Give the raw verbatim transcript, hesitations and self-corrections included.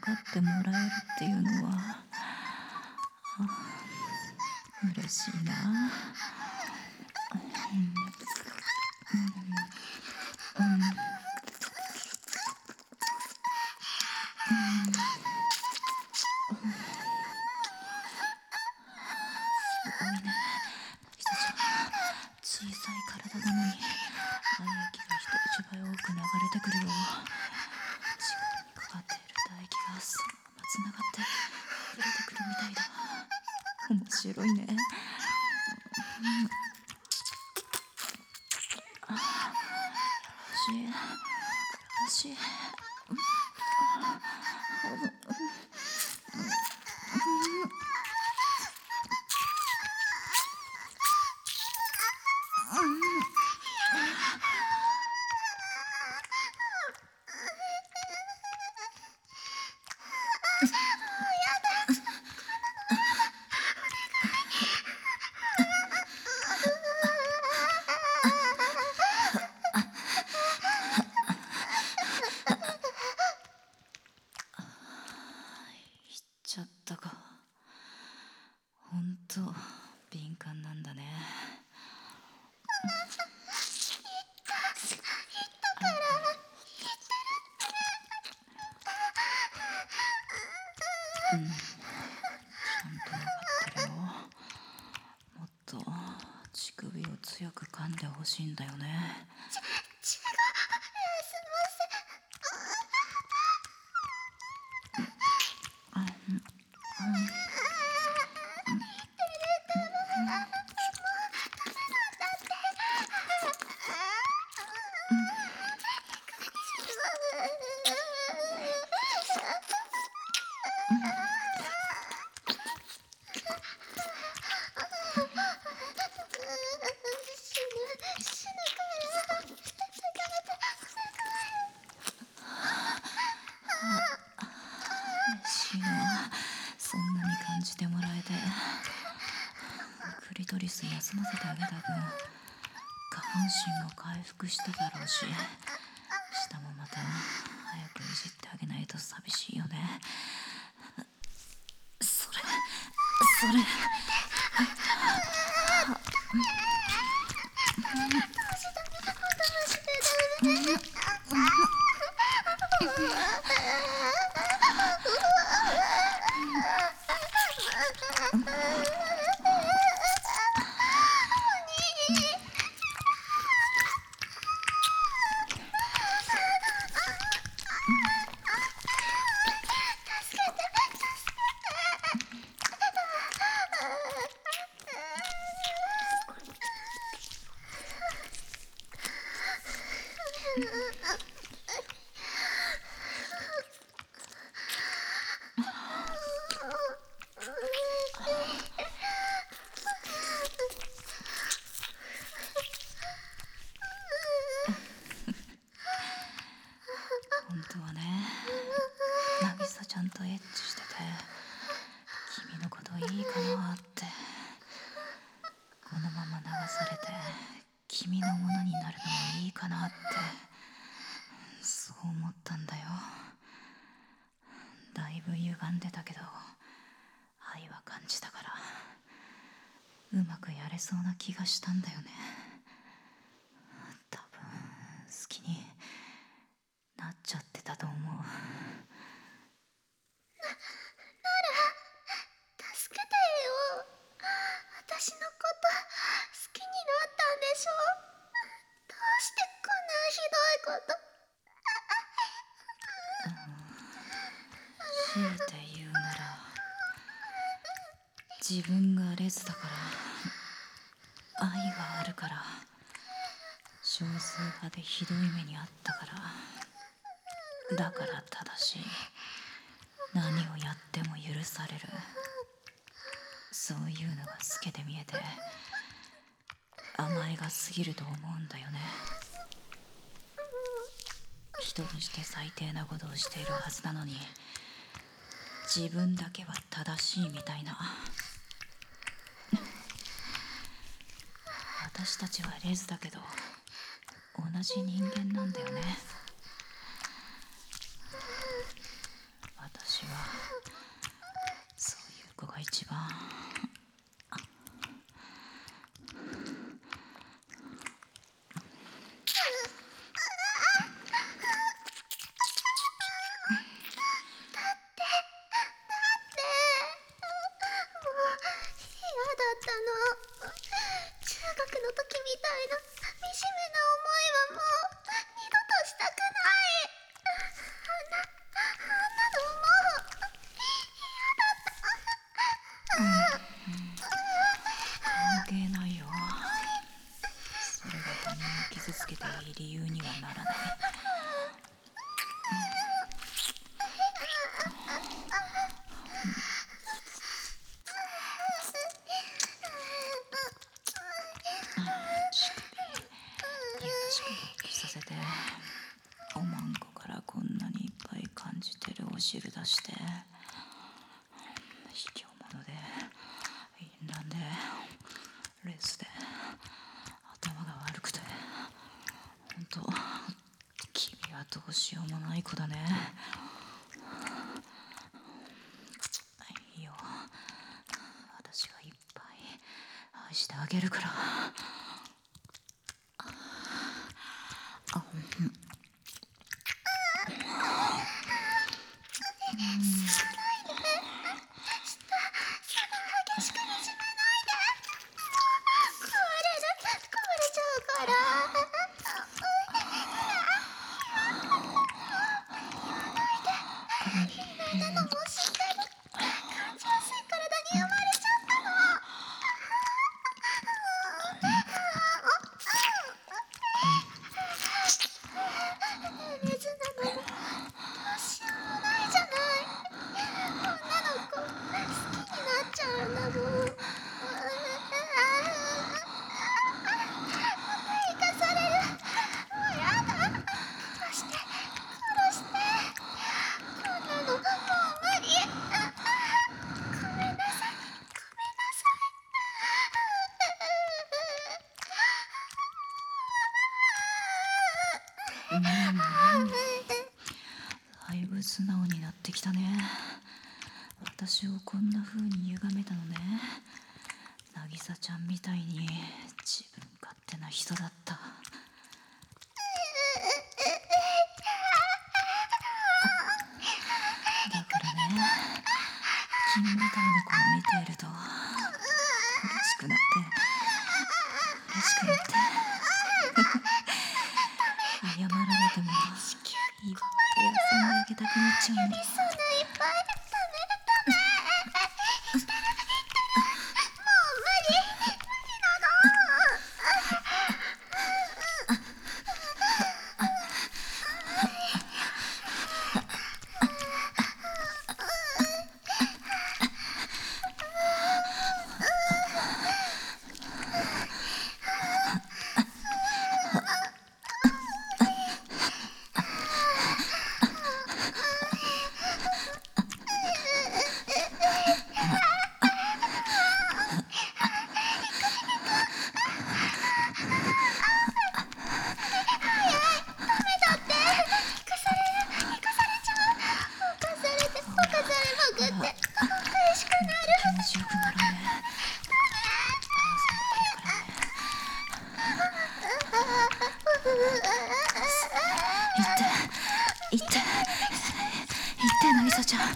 かってもらえるっていうのは嬉しいな。すごいね。ひさちゃん、小さい体なのに愛液が人一倍多く流れてくるよ。力にかかっている唾液がそのままつながって溢れてくるみたいだ。面白いね。あ、よろしいよろしい。言っちゃったか。ほんと敏感なんだね。うん、ちゃんと分かってるよ。もっと乳首を強く噛んでほしいんだよね。 ち、血が、すみません。 あ、うん、うん。嬉しいな、そんなに感じてもらえて。クリトリス休ませてあげた分、下半身も回復しただろうし、下もまた早くいじってあげないと寂しいよね。それそれ本当はね、ナギサちゃんとエッチしてて君のこといいかなって、このまま流されて君のものになるのもいいかなって、そう思ったんだよ。だいぶ歪んでたけど愛は感じたから、うまくやれそうな気がしたんだよね。多分好きになっちゃってたと思う。な、なら助けてよ。私のこと好きになったんでしょ。どうしてこんなひどいこと。 強いて言うなら、自分がレズだから愛があるから、少数派でひどい目にあったから、だから正しい、何をやっても許される、そういうのが透けて見えて甘えが過ぎると思うんだよね。人として最低なことをしているはずなのに、自分だけは正しいみたいな。私たちはレズだけど同じ人間なんだよね。私汁出して、卑怯者で淫乱でレスで頭が悪くて、ほんと君はどうしようもない子だね。いいよ、私がいっぱい愛してあげるから。あ、うんだいぶ素直になってきたね。私をこんな風に歪めたのね。渚ちゃんみたいに自分勝手な人だった。だからね、君みたいな子を見ていると嬉しくなって嬉しくなって謝られてもいっぱい遊んであげたくなっちゃうの。言って言って渚ちゃん。